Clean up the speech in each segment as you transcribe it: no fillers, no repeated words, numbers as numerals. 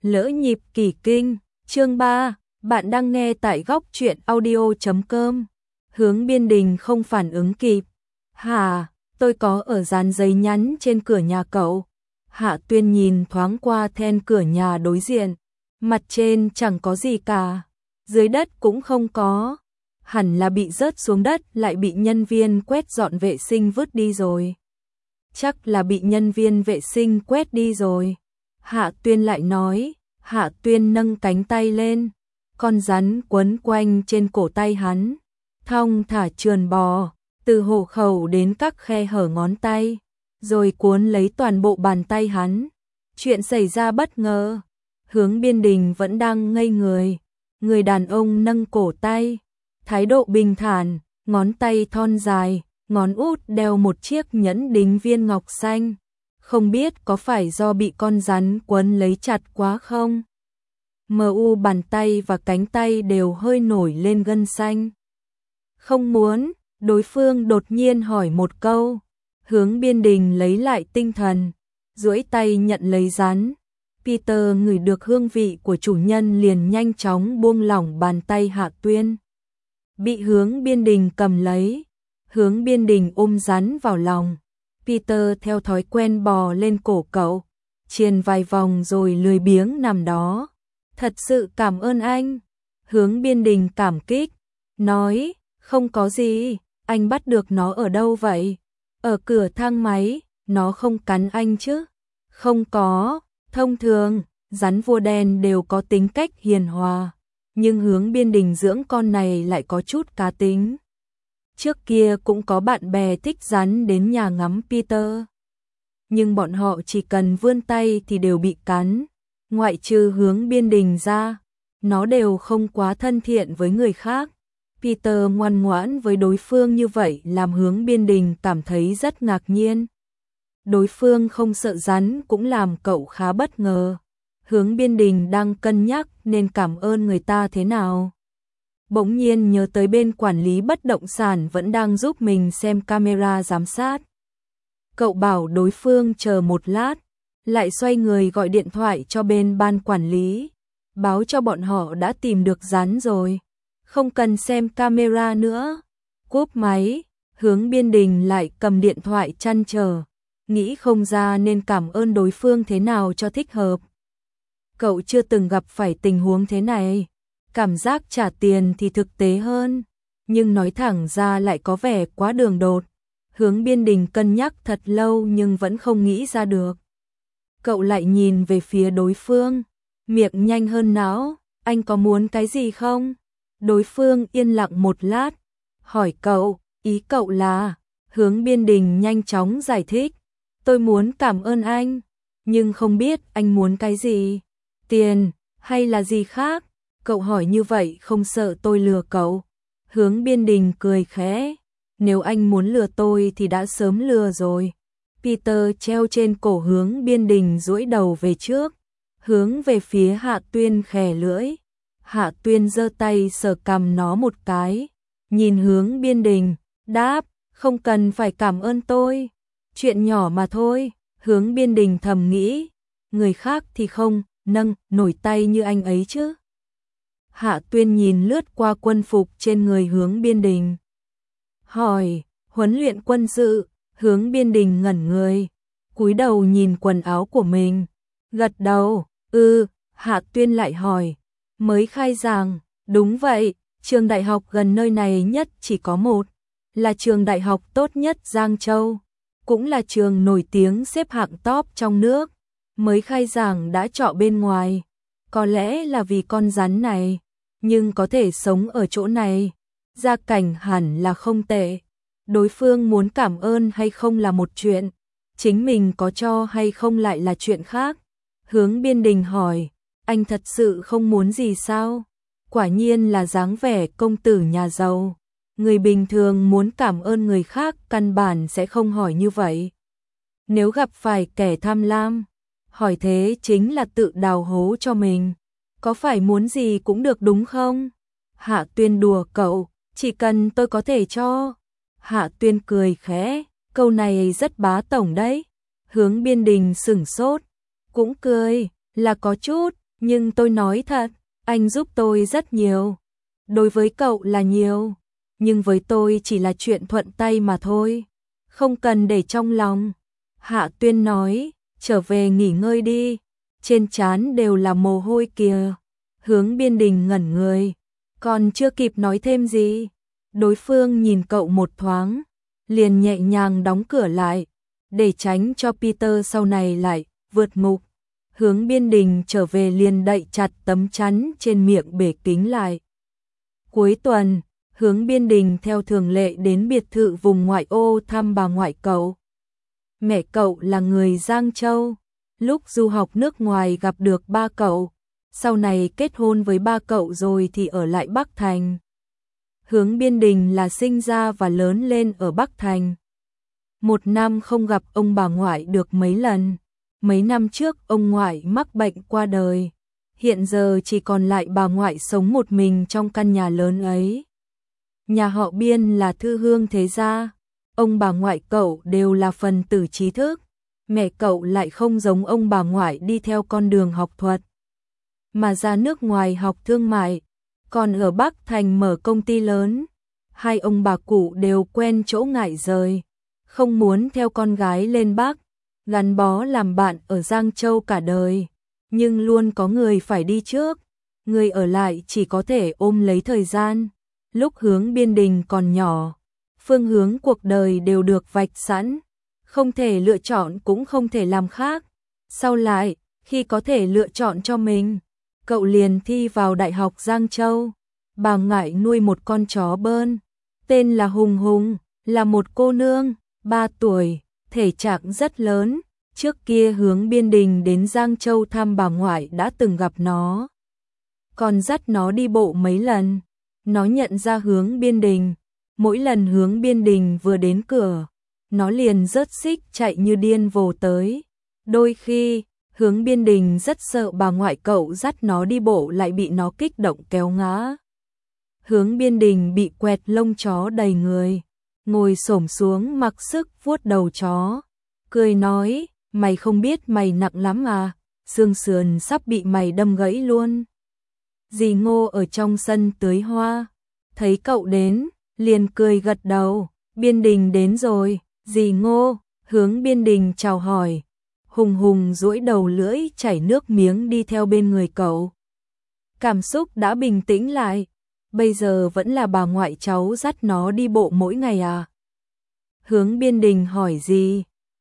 Lỡ nhịp kỳ kinh, chương 3, bạn đang nghe tại góc truyện audio.com. Hướng Biên Đình không phản ứng kịp. Hả, tôi có ở dán giấy nhắn trên cửa nhà cậu. Hạ Tuyên nhìn thoáng qua then cửa nhà đối diện. Mặt trên chẳng có gì cả. Dưới đất cũng không có. Hẳn là bị rớt xuống đất lại bị nhân viên quét dọn vệ sinh vứt đi rồi. Chắc là bị nhân viên vệ sinh quét đi rồi. Hạ Tuyên lại nói. Hạ Tuyên nâng cánh tay lên. Con rắn quấn quanh trên cổ tay hắn. Thong thả trườn bò. Từ hộ khẩu đến các khe hở ngón tay. Rồi cuốn lấy toàn bộ bàn tay hắn. Chuyện xảy ra bất ngờ. Hướng Biên Đình vẫn đang ngây người. Người đàn ông nâng cổ tay. Thái độ bình thản. Ngón tay thon dài. Ngón út đeo một chiếc nhẫn đính viên ngọc xanh. Không biết có phải do bị con rắn quấn lấy chặt quá không? Mu bàn tay và cánh tay đều hơi nổi lên gân xanh. Không muốn, đối phương đột nhiên hỏi một câu. Hướng Biên Đình lấy lại tinh thần, duỗi tay nhận lấy rắn. Peter ngửi được hương vị của chủ nhân liền nhanh chóng buông lỏng bàn tay Hạ Tuyên. Bị Hướng Biên Đình cầm lấy. Hướng Biên Đình ôm rắn vào lòng. Peter theo thói quen bò lên cổ cậu, chiền vài vòng rồi lười biếng nằm đó. Thật sự cảm ơn anh. Hướng Biên Đình cảm kích, nói, không có gì, anh bắt được nó ở đâu vậy? Ở cửa thang máy, nó không cắn anh chứ? Không có, thông thường, rắn vua đen đều có tính cách hiền hòa, nhưng Hướng Biên Đình dưỡng con này lại có chút cá tính. Trước kia cũng có bạn bè thích rắn đến nhà ngắm Peter. Nhưng bọn họ chỉ cần vươn tay thì đều bị cắn. Ngoại trừ Hướng Biên Đình ra, nó đều không quá thân thiện với người khác. Peter ngoan ngoãn với đối phương như vậy làm Hướng Biên Đình cảm thấy rất ngạc nhiên. Đối phương không sợ rắn cũng làm cậu khá bất ngờ. Hướng Biên Đình đang cân nhắc nên cảm ơn người ta thế nào. Bỗng nhiên nhớ tới bên quản lý bất động sản vẫn đang giúp mình xem camera giám sát. Cậu bảo đối phương chờ một lát, lại xoay người gọi điện thoại cho bên ban quản lý, báo cho bọn họ đã tìm được rắn rồi, không cần xem camera nữa. Cúp máy, Hướng Biên Đình lại cầm điện thoại trăn trở, nghĩ không ra nên cảm ơn đối phương thế nào cho thích hợp. Cậu chưa từng gặp phải tình huống thế này. Cảm giác trả tiền thì thực tế hơn, nhưng nói thẳng ra lại có vẻ quá đường đột. Hướng Biên Đình cân nhắc thật lâu nhưng vẫn không nghĩ ra được. Cậu lại nhìn về phía đối phương, miệng nhanh hơn não, anh có muốn cái gì không? Đối phương yên lặng một lát, hỏi cậu, ý cậu là? Hướng Biên Đình nhanh chóng giải thích, tôi muốn cảm ơn anh, nhưng không biết anh muốn cái gì, tiền hay là gì khác? Cậu hỏi như vậy không sợ tôi lừa cậu? Hướng Biên Đình cười khẽ. Nếu anh muốn lừa tôi thì đã sớm lừa rồi. Peter treo trên cổ Hướng Biên Đình duỗi đầu về trước, hướng về phía Hạ Tuyên khè lưỡi. Hạ Tuyên giơ tay sờ cằm nó một cái, nhìn Hướng Biên Đình, đáp, không cần phải cảm ơn tôi. Chuyện nhỏ mà thôi. Hướng Biên Đình thầm nghĩ, người khác thì không nâng nổi tay như anh ấy chứ. Hạ Tuyên nhìn lướt qua quân phục trên người Hướng Biên Đình. Hỏi, huấn luyện quân sự? Hướng Biên Đình ngẩn người, cúi đầu nhìn quần áo của mình. Gật đầu, Hạ Tuyên lại hỏi, mới khai giảng? Đúng vậy, trường đại học gần nơi này nhất chỉ có một, là trường đại học tốt nhất Giang Châu, cũng là trường nổi tiếng xếp hạng top trong nước. Mới khai giảng đã chọn bên ngoài, có lẽ là vì con rắn này. Nhưng có thể sống ở chỗ này, gia cảnh hẳn là không tệ. Đối phương muốn cảm ơn hay không là một chuyện, chính mình có cho hay không lại là chuyện khác. Hướng Biên Đình hỏi, anh thật sự không muốn gì sao? Quả nhiên là dáng vẻ công tử nhà giàu. Người bình thường muốn cảm ơn người khác căn bản sẽ không hỏi như vậy. Nếu gặp phải kẻ tham lam, hỏi thế chính là tự đào hố cho mình. Có phải muốn gì cũng được đúng không? Hạ Tuyên đùa cậu, chỉ cần tôi có thể cho. Hạ Tuyên cười khẽ, câu này rất bá tổng đấy. Hướng Biên Đình sửng sốt, cũng cười, là có chút, Nhưng tôi nói thật, anh giúp tôi rất nhiều. Đối với cậu là nhiều, nhưng với tôi chỉ là chuyện thuận tay mà thôi. Không cần để trong lòng. Hạ Tuyên nói, trở về nghỉ ngơi đi. Trên trán đều là mồ hôi kìa. Hướng Biên Đình ngẩn người. Còn chưa kịp nói thêm gì. Đối phương nhìn cậu một thoáng. Liền nhẹ nhàng đóng cửa lại. Để tránh cho Peter sau này lại vượt ngục. Hướng Biên Đình trở về liền đậy chặt tấm chắn trên miệng bể kính lại. Cuối tuần, Hướng Biên Đình theo thường lệ đến biệt thự vùng ngoại ô thăm bà ngoại cậu. Mẹ cậu là người Giang Châu, lúc du học nước ngoài gặp được ba cậu, sau này kết hôn với ba cậu rồi thì ở lại Bắc Thành. Hướng Biên Đình là sinh ra và lớn lên ở Bắc Thành. Một năm không gặp ông bà ngoại được mấy lần. Mấy năm trước ông ngoại mắc bệnh qua đời. Hiện giờ chỉ còn lại bà ngoại sống một mình trong căn nhà lớn ấy. Nhà họ Biên là thư hương thế gia. Ông bà ngoại cậu đều là phần tử trí thức. Mẹ cậu lại không giống ông bà ngoại đi theo con đường học thuật, mà ra nước ngoài học thương mại, còn ở Bắc Thành mở công ty lớn. Hai ông bà cụ đều quen chỗ ngại rời, không muốn theo con gái lên Bắc, gắn bó làm bạn ở Giang Châu cả đời. Nhưng luôn có người phải đi trước, người ở lại chỉ có thể ôm lấy thời gian. Lúc Hướng Biên Đình còn nhỏ, phương hướng cuộc đời đều được vạch sẵn, không thể lựa chọn cũng không thể làm khác. Sau lại, khi có thể lựa chọn cho mình, cậu liền thi vào Đại học Giang Châu. Bà ngoại nuôi một con chó bơn, tên là Hùng Hùng, là một cô nương, 3 tuổi, thể trạng rất lớn. Trước kia Hướng Biên Đình đến Giang Châu thăm bà ngoại đã từng gặp nó, còn dắt nó đi bộ mấy lần. Nó nhận ra Hướng Biên Đình, mỗi lần Hướng Biên Đình vừa đến cửa, nó liền rớt xích chạy như điên vồ tới. Đôi khi, Hướng Biên Đình rất sợ bà ngoại cậu dắt nó đi bộ lại bị nó kích động kéo ngã. Hướng Biên Đình bị quẹt lông chó đầy người, ngồi xổm xuống mặc sức vuốt đầu chó, cười nói, mày không biết mày nặng lắm à, xương sườn sắp bị mày đâm gãy luôn. Dì Ngô ở trong sân tưới hoa, thấy cậu đến, liền cười gật đầu, Biên Đình đến rồi, dì Ngô. Hướng Biên Đình chào hỏi, Hùng Hùng duỗi đầu lưỡi chảy nước miếng đi theo bên người cậu. Cảm xúc đã bình tĩnh lại, bây giờ vẫn là bà ngoại cháu dắt nó đi bộ mỗi ngày à? Hướng Biên Đình hỏi gì?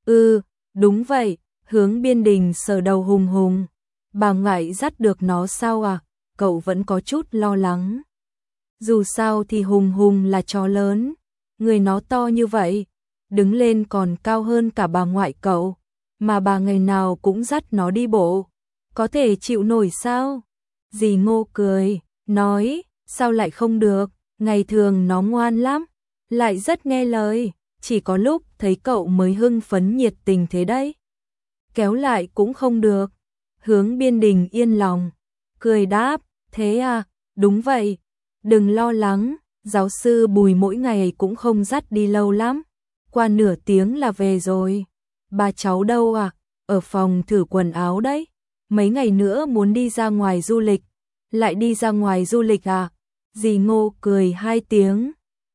Đúng vậy. Hướng Biên Đình sờ đầu Hùng Hùng. Bà ngoại dắt được nó sao à? Cậu vẫn có chút lo lắng. Dù sao thì Hùng Hùng là chó lớn, người nó to như vậy, đứng lên còn cao hơn cả bà ngoại cậu, mà bà ngày nào cũng dắt nó đi bộ, có thể chịu nổi sao? Dì Ngô cười, nói, sao lại không được, ngày thường nó ngoan lắm, lại rất nghe lời, chỉ có lúc thấy cậu mới hưng phấn nhiệt tình thế đấy. Kéo lại cũng không được. Hướng Biên Đình yên lòng, cười đáp, thế à, đúng vậy, đừng lo lắng, giáo sư Bùi mỗi ngày cũng không dắt đi lâu lắm, qua nửa tiếng là về rồi. Bà cháu đâu à? Ở phòng thử quần áo đấy, mấy ngày nữa muốn đi ra ngoài du lịch. Lại đi ra ngoài du lịch à? Dì Ngô cười 2 tiếng,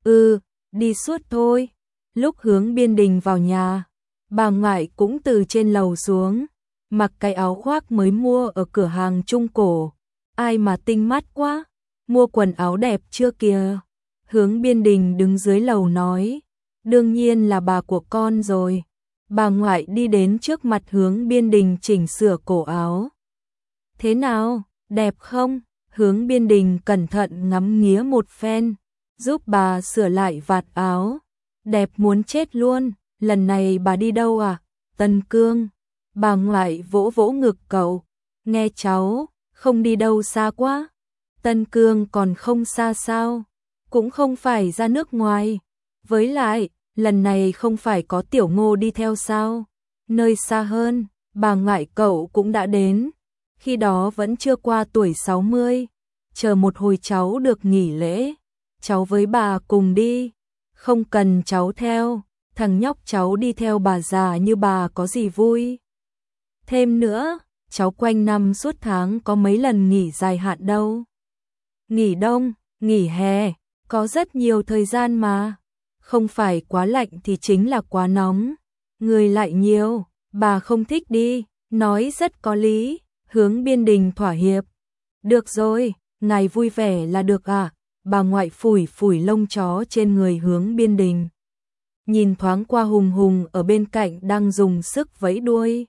đi suốt thôi. Lúc Hướng Biên Đình vào nhà, bà ngoại cũng từ trên lầu xuống, mặc cái áo khoác mới mua ở cửa hàng trung cổ. Ai mà tinh mắt quá, mua quần áo đẹp chưa kìa. Hướng Biên Đình đứng dưới lầu nói, đương nhiên là bà của con rồi. Bà ngoại đi đến trước mặt Hướng Biên Đình chỉnh sửa cổ áo. Thế nào, đẹp không? Hướng Biên Đình cẩn thận ngắm nghía một phen, giúp bà sửa lại vạt áo. Đẹp muốn chết luôn, lần này bà đi đâu à? Tân Cương. Bà ngoại vỗ vỗ ngực cậu, nghe cháu, không đi đâu xa quá. Tân Cương còn không xa sao? Cũng không phải ra nước ngoài. Với lại, lần này không phải có Tiểu Ngô đi theo sao? Nơi xa hơn, bà ngoại cậu cũng đã đến. Khi đó vẫn chưa qua tuổi 60. Chờ một hồi cháu được nghỉ lễ, cháu với bà cùng đi. Không cần cháu theo, thằng nhóc cháu đi theo bà già như bà có gì vui. Thêm nữa, cháu quanh năm suốt tháng có mấy lần nghỉ dài hạn đâu. Nghỉ đông, nghỉ hè, có rất nhiều thời gian mà. Không phải quá lạnh thì chính là quá nóng. Người lại nhiều, bà không thích đi, nói rất có lý. Hướng Biên Đình thỏa hiệp. Được rồi, ngài vui vẻ là được à? Bà ngoại phủi phủi lông chó trên người Hướng Biên Đình. Nhìn thoáng qua Hùng Hùng ở bên cạnh đang dùng sức vẫy đuôi.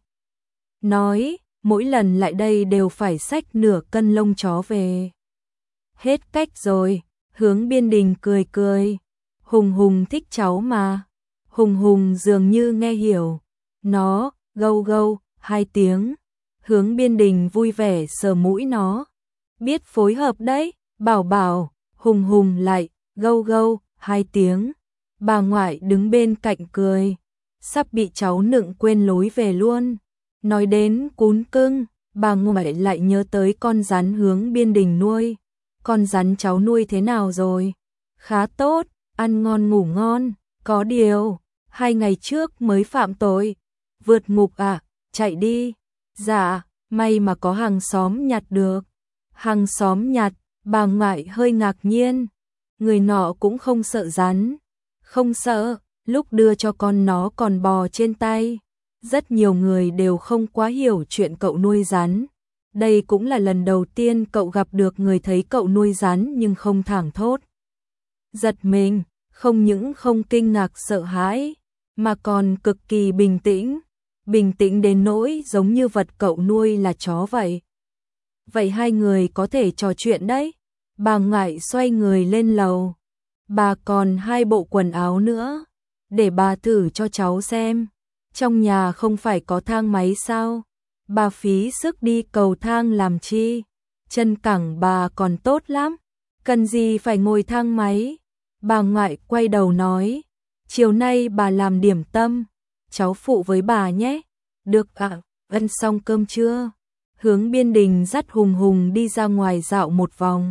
Nói, mỗi lần lại đây đều phải xách nửa cân lông chó về. Hết cách rồi, Hướng Biên Đình cười cười. Hùng Hùng thích cháu mà. Hùng Hùng dường như nghe hiểu. Nó, gâu gâu, 2 tiếng. Hướng Biên Đình vui vẻ sờ mũi nó. Biết phối hợp đấy, bảo bảo. Hùng Hùng lại, gâu gâu, 2 tiếng. Bà ngoại đứng bên cạnh cười. Sắp bị cháu nựng quên lối về luôn. Nói đến cún cưng, bà ngoại lại nhớ tới con rắn Hướng Biên Đình nuôi. Con rắn cháu nuôi thế nào rồi? Khá tốt, ăn ngon ngủ ngon. Có điều, 2 ngày trước mới phạm tội. Vượt ngục à, chạy đi. Dạ, may mà có hàng xóm nhặt được. Hàng xóm nhặt, bà ngoại hơi ngạc nhiên. Người nọ cũng không sợ rắn. Không sợ, lúc đưa cho con nó còn bò trên tay. Rất nhiều người đều không quá hiểu chuyện cậu nuôi rắn. Đây cũng là lần đầu tiên cậu gặp được người thấy cậu nuôi rắn nhưng không thảng thốt. Giật mình, không những không kinh ngạc sợ hãi, mà còn cực kỳ bình tĩnh. Bình tĩnh đến nỗi giống như vật cậu nuôi là chó vậy. Vậy 2 người có thể trò chuyện đấy. Bà ngoại xoay người lên lầu. Bà còn 2 bộ quần áo nữa. Để bà thử cho cháu xem. Trong nhà không phải có thang máy sao? Bà phí sức đi cầu thang làm chi? Chân cẳng bà còn tốt lắm. Cần gì phải ngồi thang máy? Bà ngoại quay đầu nói. Chiều nay bà làm điểm tâm. Cháu phụ với bà nhé. Được ạ, ăn xong cơm chưa? Hướng Biên Đình dắt Hùng Hùng đi ra ngoài dạo một vòng.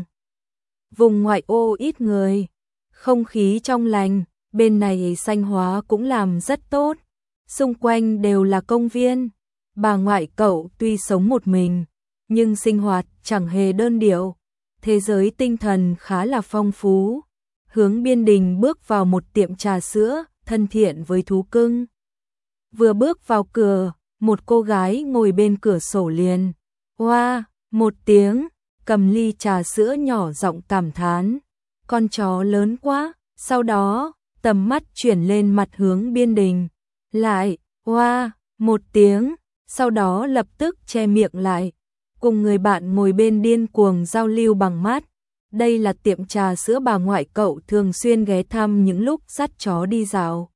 Vùng ngoại ô ít người. Không khí trong lành, bên này xanh hóa cũng làm rất tốt. Xung quanh đều là công viên. Bà ngoại cậu tuy sống một mình, nhưng sinh hoạt chẳng hề đơn điệu. Thế giới tinh thần khá là phong phú. Hướng Biên Đình bước vào một tiệm trà sữa, thân thiện với thú cưng. Vừa bước vào cửa, một cô gái ngồi bên cửa sổ liền. Oa, một tiếng, cầm ly trà sữa nhỏ giọng cảm thán. Con chó lớn quá, sau đó, tầm mắt chuyển lên mặt Hướng Biên Đình. Lại, oa, một tiếng, sau đó lập tức che miệng lại. Cùng người bạn ngồi bên điên cuồng giao lưu bằng mắt. Đây là tiệm trà sữa bà ngoại cậu thường xuyên ghé thăm những lúc dắt chó đi dạo.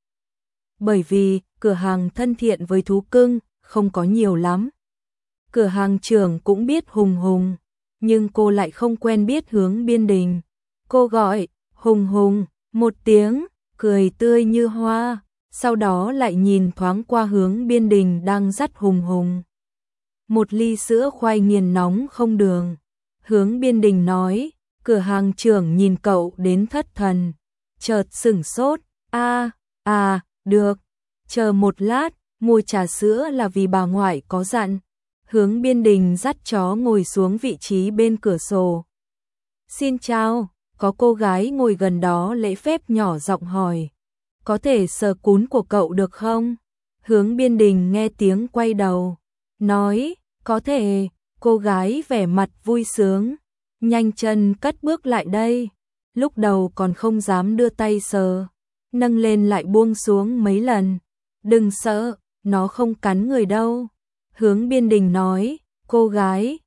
Bởi vì, cửa hàng thân thiện với thú cưng, không có nhiều lắm. Cửa hàng trưởng cũng biết Hùng Hùng, nhưng cô lại không quen biết Hướng Biên Đình. Cô gọi, Hùng Hùng, một tiếng, cười tươi như hoa, sau đó lại nhìn thoáng qua Hướng Biên Đình đang dắt Hùng Hùng. Một ly sữa khoai nghiền nóng không đường. Hướng Biên Đình nói, cửa hàng trưởng nhìn cậu đến thất thần, chợt sửng sốt, được, chờ một lát, mua trà sữa là vì bà ngoại có dặn. Hướng Biên Đình dắt chó ngồi xuống vị trí bên cửa sổ. Xin chào, có cô gái ngồi gần đó lễ phép nhỏ giọng hỏi. Có thể sờ cún của cậu được không? Hướng Biên Đình nghe tiếng quay đầu. Nói, có thể, cô gái vẻ mặt vui sướng. Nhanh chân cất bước lại đây. Lúc đầu còn không dám đưa tay sờ. Nâng lên lại buông xuống mấy lần. Đừng sợ, nó không cắn người đâu. Hướng Biên Đình nói, cô gái,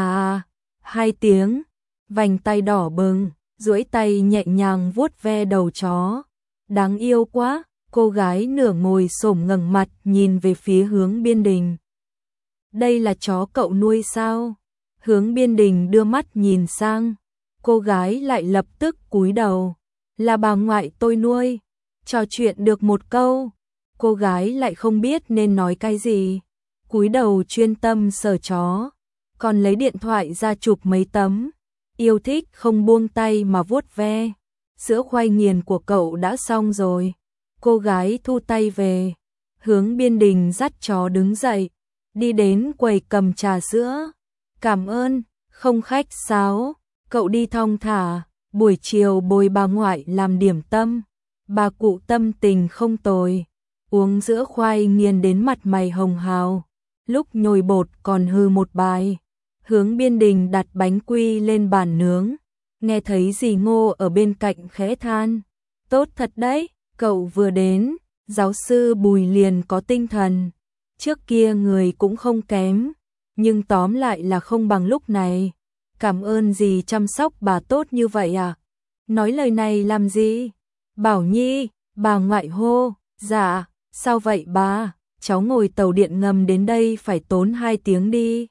2 tiếng, vành tay đỏ bừng, duỗi tay nhẹ nhàng vuốt ve đầu chó. Đáng yêu quá, cô gái nửa ngồi xổm ngẩng mặt nhìn về phía Hướng Biên Đình. Đây là chó cậu nuôi sao? Hướng Biên Đình đưa mắt nhìn sang, cô gái lại lập tức cúi đầu. Là bà ngoại tôi nuôi. Trò chuyện được một câu, cô gái lại không biết nên nói cái gì. Cúi đầu chuyên tâm sờ chó, còn lấy điện thoại ra chụp mấy tấm. Yêu thích không buông tay mà vuốt ve. Sữa khoai nghiền của cậu đã xong rồi. Cô gái thu tay về. Hướng Biên Đình dắt chó đứng dậy. đi đến quầy cầm trà sữa. Cảm ơn, không khách sáo, cậu đi thong thả, buổi chiều bồi bà ngoại làm điểm tâm. Bà cụ tâm tình không tồi, uống sữa khoai nghiền đến mặt mày hồng hào, lúc nhồi bột còn hư một bài. Hướng Biên Đình đặt bánh quy lên bàn nướng, nghe thấy dì Ngô ở bên cạnh khẽ than, tốt thật đấy, cậu vừa đến, giáo sư Bùi liền có tinh thần, trước kia người cũng không kém, nhưng tóm lại là không bằng lúc này. Cảm ơn dì chăm sóc bà tốt như vậy à? Nói lời này làm gì? Bảo Nhi, bà ngoại hô, dạ, sao vậy bà? Cháu ngồi tàu điện ngầm đến đây phải tốn 2 tiếng đi.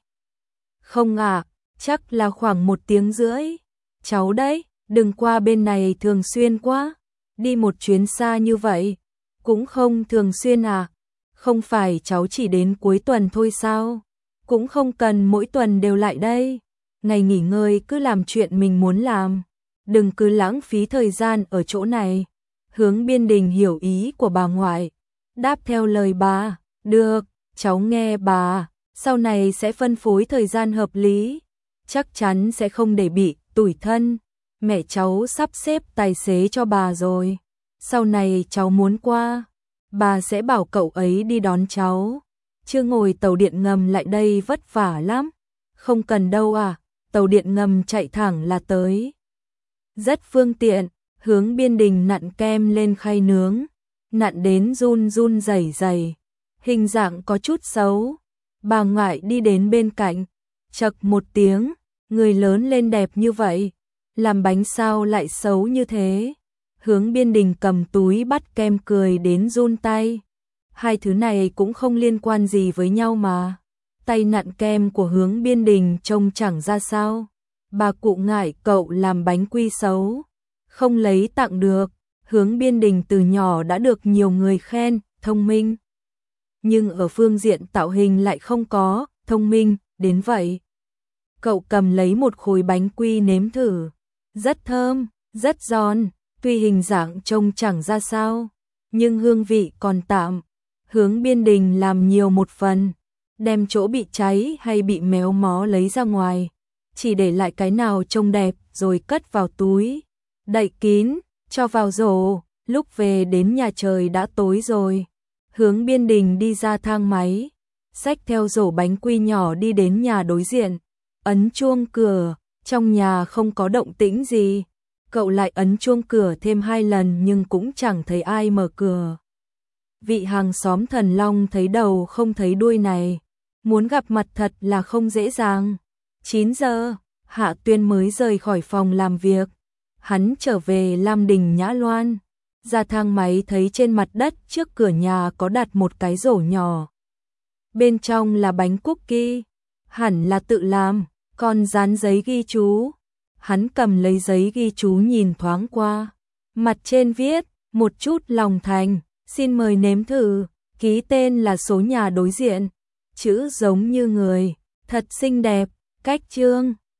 Không à, chắc là khoảng 1 tiếng rưỡi. Cháu đấy, đừng qua bên này thường xuyên quá. Đi một chuyến xa như vậy, cũng không thường xuyên à? Không phải cháu chỉ đến cuối tuần thôi sao? Cũng không cần mỗi tuần đều lại đây. Ngày nghỉ ngơi cứ làm chuyện mình muốn làm. Đừng cứ lãng phí thời gian ở chỗ này. Hướng Biên Đình hiểu ý của bà ngoại, đáp theo lời bà, được, cháu nghe bà, sau này sẽ phân phối thời gian hợp lý, chắc chắn sẽ không để bị tủi thân. Mẹ cháu sắp xếp tài xế cho bà rồi, sau này cháu muốn qua, bà sẽ bảo cậu ấy đi đón cháu, chưa ngồi tàu điện ngầm lại đây vất vả lắm. Không cần đâu à, tàu điện ngầm chạy thẳng là tới. Rất phương tiện. Hướng Biên Đình nặn kem lên khay nướng, nặn đến run run rẩy rẩy, hình dạng có chút xấu. Bà ngoại đi đến bên cạnh, chậc một tiếng, người lớn lên đẹp như vậy, làm bánh sao lại xấu như thế. Hướng Biên Đình cầm túi bắt kem cười đến run tay. Hai thứ này cũng không liên quan gì với nhau mà. Tay nặn kem của Hướng Biên Đình trông chẳng ra sao. Bà cụ ngại cậu làm bánh quy xấu, không lấy tặng được. Hướng Biên Đình từ nhỏ đã được nhiều người khen, thông minh. Nhưng ở phương diện tạo hình lại không có, thông minh, đến vậy. Cậu cầm lấy một khối bánh quy nếm thử. Rất thơm, rất giòn, tuy hình dạng trông chẳng ra sao, nhưng hương vị còn tạm. Hướng Biên Đình làm nhiều một phần, đem chỗ bị cháy hay bị méo mó lấy ra ngoài, chỉ để lại cái nào trông đẹp rồi cất vào túi, đậy kín, cho vào rổ. Lúc về đến nhà trời đã tối rồi. Hướng Biên Đình đi ra thang máy, xách theo rổ bánh quy nhỏ đi đến nhà đối diện, ấn chuông cửa, trong nhà không có động tĩnh gì. Cậu lại ấn chuông cửa thêm 2 lần nhưng cũng chẳng thấy ai mở cửa. Vị hàng xóm Thần Long thấy đầu không thấy đuôi này, muốn gặp mặt thật là không dễ dàng. 9 giờ, Hạ Tuyên mới rời khỏi phòng làm việc. Hắn trở về Lam Đình Nhã Loan, ra thang máy thấy trên mặt đất trước cửa nhà có đặt một cái rổ nhỏ. Bên trong là bánh cookie, hẳn là tự làm, còn dán giấy ghi chú. Hắn cầm lấy giấy ghi chú nhìn thoáng qua, mặt trên viết, một chút lòng thành, xin mời nếm thử, ký tên là số nhà đối diện, chữ giống như người, thật xinh đẹp, cách chương.